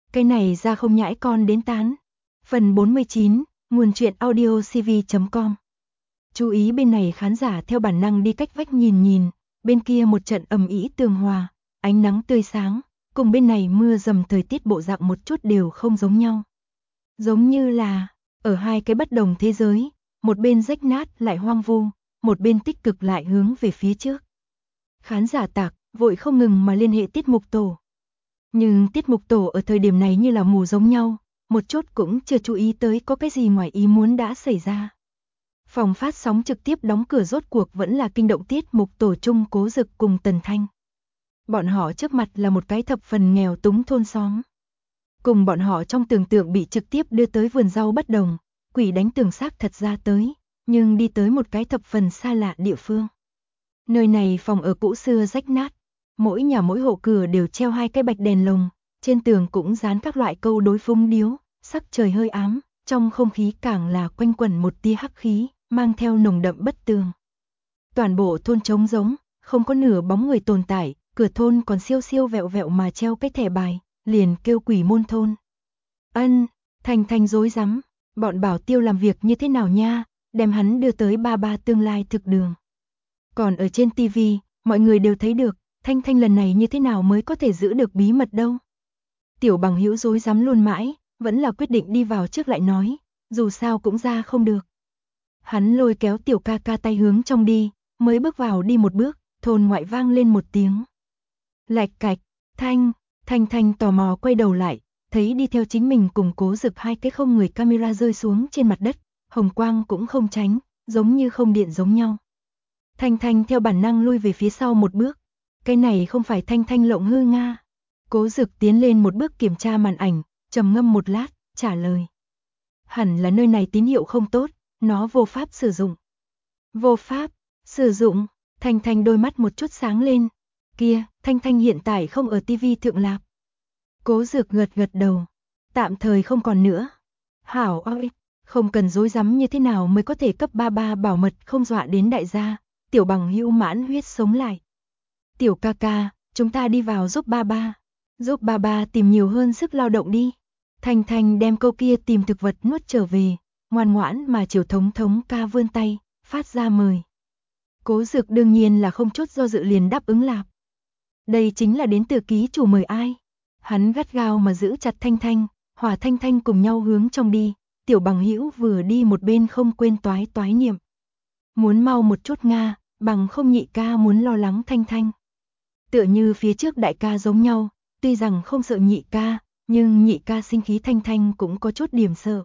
Cái này ra không nhãi con đến tán. Phần 49, nguồn truyện audio cv.com. Chú ý bên này khán giả theo bản năng đi cách vách nhìn, bên kia một trận ầm ĩ tường hòa, ánh nắng tươi sáng, cùng bên này mưa dầm thời tiết bộ dạng một chút đều không giống nhau. Giống như là, ở hai cái bất đồng thế giới, một bên rách nát lại hoang vu, một bên tích cực lại hướng về phía trước. Khán giả tạc, vội không ngừng mà liên hệ tiết mục tổ. Nhưng tiết mục tổ ở thời điểm này như là mù giống nhau, một chút cũng chưa chú ý tới có cái gì ngoài ý muốn đã xảy ra. Phòng phát sóng trực tiếp đóng cửa rốt cuộc vẫn là kinh động tiết mục tổ chung Cố Dực cùng Tần Thanh. Bọn họ trước mặt là một cái thập phần nghèo túng thôn xóm. Cùng bọn họ trong tưởng tượng bị trực tiếp đưa tới vườn rau bất đồng, quỷ đánh tường xác thật ra tới, nhưng đi tới một cái thập phần xa lạ địa phương. Nơi này phòng ở cũ xưa rách nát, mỗi nhà mỗi hộ cửa đều treo hai cái bạch đèn lồng, trên tường cũng dán các loại câu đối phúng điếu, sắc trời hơi ám, trong không khí càng là quanh quẩn một tia hắc khí, mang theo nồng đậm bất tường. Toàn bộ thôn trống rỗng, không có nửa bóng người tồn tại, cửa thôn còn siêu siêu vẹo vẹo mà treo cái thẻ bài, liền kêu Quỷ Môn thôn. Thanh rối rắm, bọn bảo tiêu làm việc như thế nào nha, đem hắn đưa tới ba tương lai thực đường. Còn ở trên tivi, mọi người đều thấy được, Thanh lần này như thế nào mới có thể giữ được bí mật đâu. Tiểu Bằng Hữu rối rắm luôn mãi, vẫn là quyết định đi vào trước lại nói, dù sao cũng ra không được. Hắn lôi kéo Tiểu ca ca tay hướng trong đi, mới bước vào đi một bước, thôn ngoại vang lên một tiếng. Lạch cạch, Thanh tò mò quay đầu lại, thấy đi theo chính mình cùng Cố Dực hai cái không người camera rơi xuống trên mặt đất, hồng quang cũng không tránh, giống như không điện giống nhau. Thanh theo bản năng lui về phía sau một bước, cái này không phải Thanh lộng hư nga. Cố Dực tiến lên một bước kiểm tra màn ảnh, trầm ngâm một lát, trả lời. Hẳn là nơi này tín hiệu không tốt, nó vô pháp sử dụng. Vô pháp sử dụng? Thanh đôi mắt một chút sáng lên. Kia, Thanh hiện tại không ở tivi thượng lạp. Cố Dực gật đầu. Tạm thời không còn nữa. Hảo ơi, không cần rối rắm như thế nào mới có thể cấp 33 bảo mật không dọa đến đại gia. Tiểu Bằng Hữu mãn huyết sống lại. Tiểu ca ca, chúng ta đi vào giúp ba. Giúp ba tìm nhiều hơn sức lao động đi. Thanh đem câu kia tìm thực vật nuốt trở về, ngoan ngoãn mà chiều thống ca vươn tay, phát ra mời. Cố Dực đương nhiên là không chút do dự liền đáp ứng lạp. Đây chính là đến từ ký chủ mời ai. Hắn gắt gao mà giữ chặt Thanh, hòa Thanh cùng nhau hướng trong đi, Tiểu Bằng Hữu vừa đi một bên không quên toái niệm. Muốn mau một chút nga, bằng không nhị ca muốn lo lắng Thanh. Tựa như phía trước đại ca giống nhau, tuy rằng không sợ nhị ca, nhưng nhị ca sinh khí Thanh cũng có chút điểm sợ.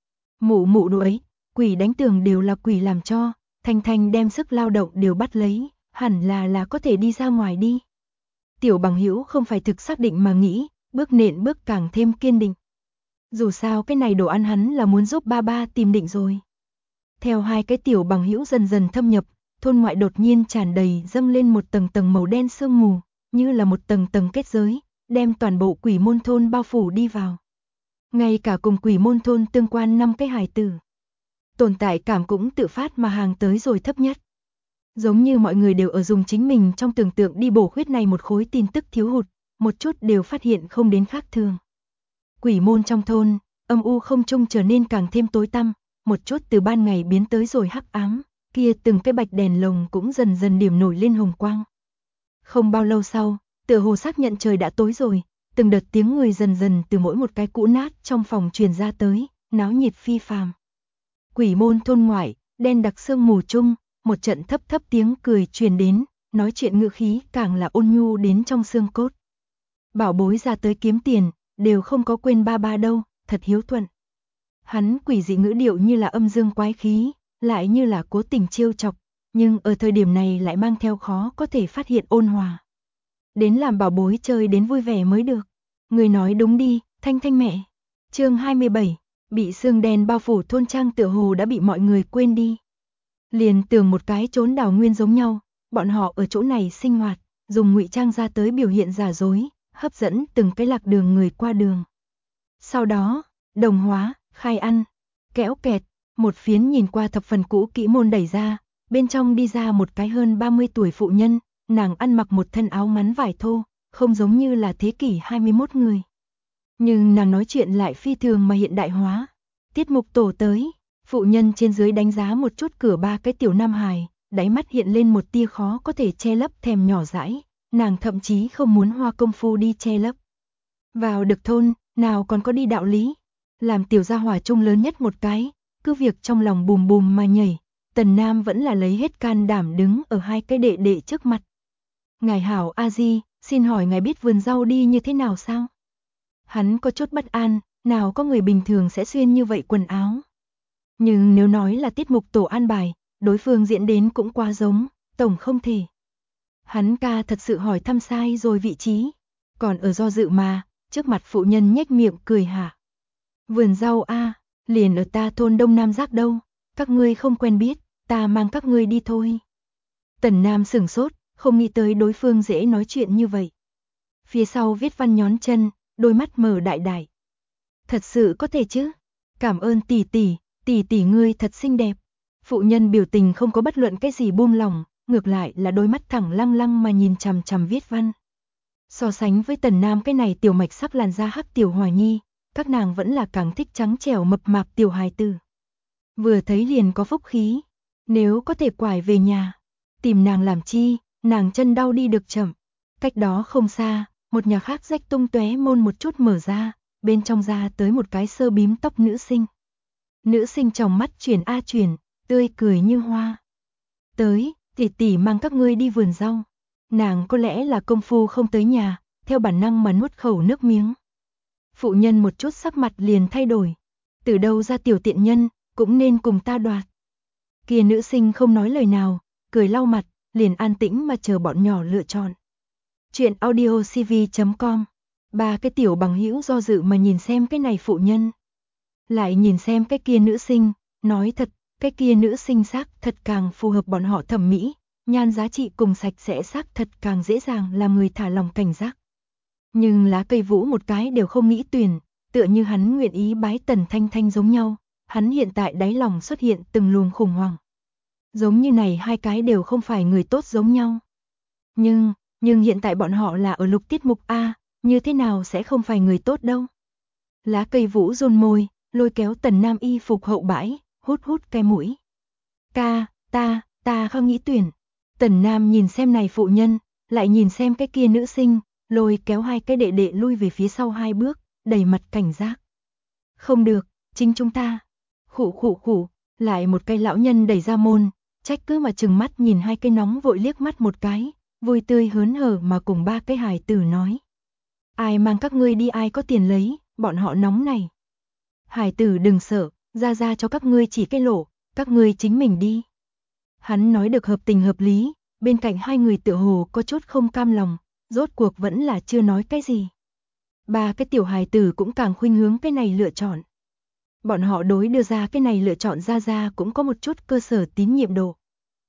Mụ đuổi, quỷ đánh tường đều là quỷ làm cho, Thanh đem sức lao động đều bắt lấy, hẳn là có thể đi ra ngoài đi. Tiểu Bằng Hữu không phải thực xác định mà nghĩ, bước nện bước càng thêm kiên định. Dù sao cái này đồ ăn hắn là muốn giúp ba tìm định rồi. Theo hai cái Tiểu Bằng Hữu dần dần thâm nhập, thôn ngoại đột nhiên tràn đầy dâng lên một tầng màu đen sương mù, như là một tầng kết giới, đem toàn bộ Quỷ Môn thôn bao phủ đi vào. Ngay cả cùng Quỷ Môn thôn tương quan 5 cái hài tử. Tồn tại cảm cũng tự phát mà hàng tới rồi thấp nhất. Giống như mọi người đều ở dùng chính mình trong tưởng tượng đi bổ khuyết này một khối tin tức thiếu hụt, một chút đều phát hiện không đến khác thường. Quỷ Môn trong thôn, âm u không trung trở nên càng thêm tối tăm, một chút từ ban ngày biến tới rồi hắc ám, kia từng cái bạch đèn lồng cũng dần điểm nổi lên hồng quang. Không bao lâu sau, tựa hồ xác nhận trời đã tối rồi, từng đợt tiếng người dần từ mỗi một cái cũ nát trong phòng truyền ra tới, náo nhiệt phi phàm. Quỷ Môn thôn ngoại, đen đặc sương mù chung, một trận thấp tiếng cười truyền đến, nói chuyện ngữ khí càng là ôn nhu đến trong xương cốt. Bảo bối ra tới kiếm tiền, đều không có quên ba đâu, thật hiếu thuận. Hắn quỷ dị ngữ điệu như là âm dương quái khí, lại như là cố tình trêu chọc, nhưng ở thời điểm này lại mang theo khó có thể phát hiện ôn hòa. Đến làm bảo bối chơi đến vui vẻ mới được. Người nói đúng đi, Thanh mẹ. Chương 27, bị sương đen bao phủ thôn trang tựa hồ đã bị mọi người quên đi. Liền tưởng một cái trốn đảo nguyên giống nhau, bọn họ ở chỗ này sinh hoạt, dùng ngụy trang ra tới biểu hiện giả dối, hấp dẫn từng cái lạc đường người qua đường. Sau đó, đồng hóa, khai ăn, kéo kẹt, một phiến nhìn qua thập phần cũ kỹ môn đẩy ra, bên trong đi ra một cái hơn 30 tuổi phụ nhân, nàng ăn mặc một thân áo ngắn vải thô, không giống như là thế kỷ 21 người. Nhưng nàng nói chuyện lại phi thường mà hiện đại hóa. Tiết mục tổ tới, phụ nhân trên dưới đánh giá một chút cửa ba cái tiểu nam hài, đáy mắt hiện lên một tia khó có thể che lấp thèm nhỏ dãi, nàng thậm chí không muốn hoa công phu đi che lấp. Vào được thôn, nào còn có đi đạo lý, làm tiểu gia hỏa chung lớn nhất một cái, cứ việc trong lòng bùm bùm mà nhảy, Tần Nam vẫn là lấy hết can đảm đứng ở hai cái đệ đệ trước mặt. Ngài hảo A Di, xin hỏi ngài biết vườn rau đi như thế nào sao? Hắn có chút bất an, nào có người bình thường sẽ xuyên như vậy quần áo. Nhưng nếu nói là tiết mục tổ an bài, đối phương diễn đến cũng quá giống, tổng không thể. Hắn ca thật sự hỏi thăm sai rồi vị trí, còn ở do dự mà, trước mặt phụ nhân nhếch miệng cười hả. Vườn rau a, liền ở ta thôn Đông Nam Giác đâu, các ngươi không quen biết, ta mang các ngươi đi thôi. Tần Nam sửng sốt, không nghĩ tới đối phương dễ nói chuyện như vậy. Phía sau viết văn nhón chân, đôi mắt mở đại đại. Thật sự có thể chứ? Cảm ơn tỷ tỷ ngươi thật xinh đẹp. Phụ nhân biểu tình không có bất luận cái gì buông lỏng, ngược lại là đôi mắt thẳng lăng lăng mà nhìn chằm chằm viết văn. So sánh với Tần Nam cái này tiểu mạch sắc làn da hắc tiểu hòa nhi, các nàng vẫn là càng thích trắng trẻo mập mạp tiểu hài tử. Vừa thấy liền có phúc khí, nếu có thể quải về nhà, tìm nàng làm chi, nàng chân đau đi được chậm. Cách đó không xa, một nhà khác rách tung tóe môn một chút mở ra, bên trong ra tới một cái sơ bím tóc nữ sinh. Nữ sinh trong mắt chuyển a chuyển, tươi cười như hoa. Tới, tỷ mang các ngươi đi vườn rau. Nàng có lẽ là công phu không tới nhà, theo bản năng mà nuốt khẩu nước miếng. Phụ nhân một chút sắc mặt liền thay đổi. Từ đâu ra tiểu tiện nhân, cũng nên cùng ta đoạt. Kia nữ sinh không nói lời nào, cười lau mặt, liền an tĩnh mà chờ bọn nhỏ lựa chọn. Chuyện audiocv.com. Ba cái tiểu bằng hữu do dự mà nhìn xem cái này phụ nhân. Lại nhìn xem cái kia nữ sinh, nói thật, cái kia nữ sinh xác thật càng phù hợp bọn họ thẩm mỹ, nhan giá trị cùng sạch sẽ xác thật càng dễ dàng làm người thả lòng cảnh giác. Nhưng lá cây vũ một cái đều không nghĩ tuyển, tựa như hắn nguyện ý bái Tần Thanh Thanh giống nhau, hắn hiện tại đáy lòng xuất hiện từng luồng khủng hoảng. Giống như này hai cái đều không phải người tốt giống nhau. Nhưng hiện tại bọn họ là ở lục tiết mục A, như thế nào sẽ không phải người tốt đâu. Lá cây vũ run môi, lôi kéo Tần Nam y phục hậu bãi, hút cái mũi. Ta không nghĩ tuyển. Tần Nam nhìn xem này phụ nhân, lại nhìn xem cái kia nữ sinh, lôi kéo hai cái đệ đệ lui về phía sau hai bước, đầy mặt cảnh giác. Không được, chính chúng ta. Khụ, lại một cái lão nhân đẩy ra môn, trách cứ mà trừng mắt nhìn hai cái nóng vội liếc mắt một cái, vui tươi hớn hở mà cùng ba cái hài tử nói. Ai mang các ngươi đi ai có tiền lấy, bọn họ nóng này. Hài tử đừng sợ, ra cho các ngươi chỉ cái lỗ, các ngươi chính mình đi. Hắn nói được hợp tình hợp lý, bên cạnh hai người tựa hồ có chút không cam lòng, rốt cuộc vẫn là chưa nói cái gì. Ba cái tiểu hài tử cũng càng khuynh hướng cái này lựa chọn. Bọn họ đối đưa ra cái này lựa chọn ra cũng có một chút cơ sở tín nhiệm độ.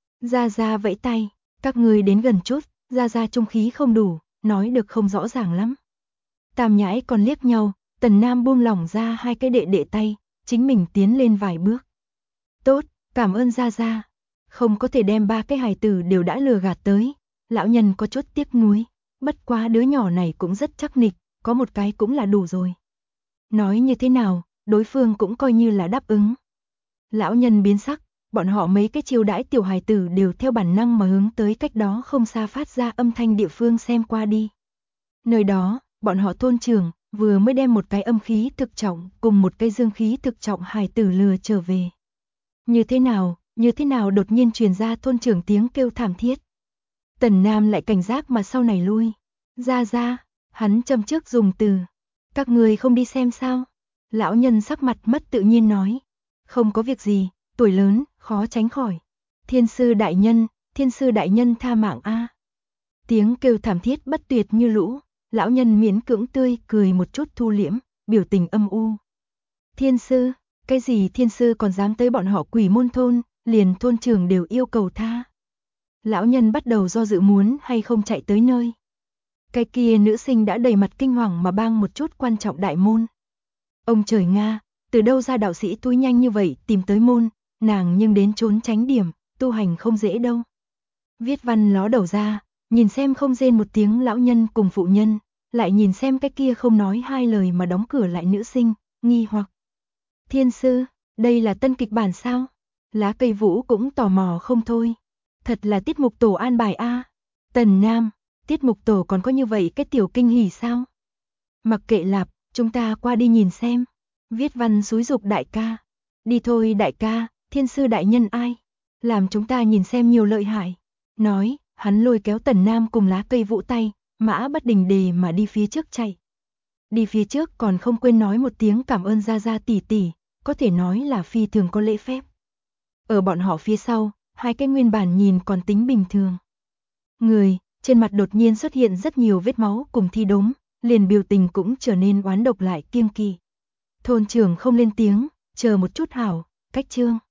Ra vẫy tay, các ngươi đến gần chút, ra trung khí không đủ, nói được không rõ ràng lắm. Tam nhãi còn liếc nhau, Tần Nam buông lỏng ra hai cái đệ tay, chính mình tiến lên vài bước. Tốt, cảm ơn ra. Không có thể đem ba cái hài tử đều đã lừa gạt tới, lão nhân có chút tiếc nuối, bất quá đứa nhỏ này cũng rất chắc nịch, có một cái cũng là đủ rồi. Nói như thế nào, đối phương cũng coi như là đáp ứng. Lão nhân biến sắc, bọn họ mấy cái chiêu đãi tiểu hài tử đều theo bản năng mà hướng tới cách đó không xa phát ra âm thanh địa phương xem qua đi. Nơi đó, bọn họ thôn trưởng vừa mới đem một cái âm khí thực trọng cùng một cái dương khí thực trọng hài tử lừa trở về. Như thế nào đột nhiên truyền ra thôn trưởng tiếng kêu thảm thiết. Tần Nam lại cảnh giác mà sau này lui. Ra, hắn châm trước dùng từ. Các người không đi xem sao? Lão nhân sắc mặt mất tự nhiên nói. Không có việc gì, tuổi lớn, khó tránh khỏi. Thiên sư đại nhân tha mạng a. Tiếng kêu thảm thiết bất tuyệt như lũ, lão nhân miễn cưỡng tươi cười một chút thu liễm, biểu tình âm u. Thiên sư, cái gì thiên sư còn dám tới bọn họ Quỷ Môn thôn, liền thôn trưởng đều yêu cầu tha. Lão nhân bắt đầu do dự muốn hay không chạy tới nơi. Cái kia nữ sinh đã đầy mặt kinh hoàng mà bang một chút quan trọng đại môn. Ông trời Nga, từ đâu ra đạo sĩ túi nhanh như vậy tìm tới môn, nàng nhưng đến trốn tránh điểm, tu hành không dễ đâu. Viết văn ló đầu ra, nhìn xem không rên một tiếng lão nhân cùng phụ nhân, lại nhìn xem cái kia không nói hai lời mà đóng cửa lại nữ sinh, nghi hoặc. Thiên sư, đây là tân kịch bản sao? Lá Cây Vũ cũng tò mò không thôi. Thật là tiết mục tổ an bài a. Tần Nam, tiết mục tổ còn có như vậy cái tiểu kinh hỉ sao? Mặc kệ lạp, chúng ta qua đi nhìn xem. Viết văn xúi giục đại ca. Đi thôi đại ca, thiên sư đại nhân ai? Làm chúng ta nhìn xem nhiều lợi hại. Nói, hắn lôi kéo Tần Nam cùng Lá Cây Vũ tay, mã bất đình đề mà đi phía trước chạy. Đi phía trước còn không quên nói một tiếng cảm ơn Gia Gia tỷ tỷ, có thể nói là phi thường có lễ phép. Ở bọn họ phía sau, hai cái nguyên bản nhìn còn tính bình thường. Người, trên mặt đột nhiên xuất hiện rất nhiều vết máu cùng thi đốm, liền biểu tình cũng trở nên oán độc lại kiêng kỵ. Thôn trưởng không lên tiếng, chờ một chút hảo, cách chương.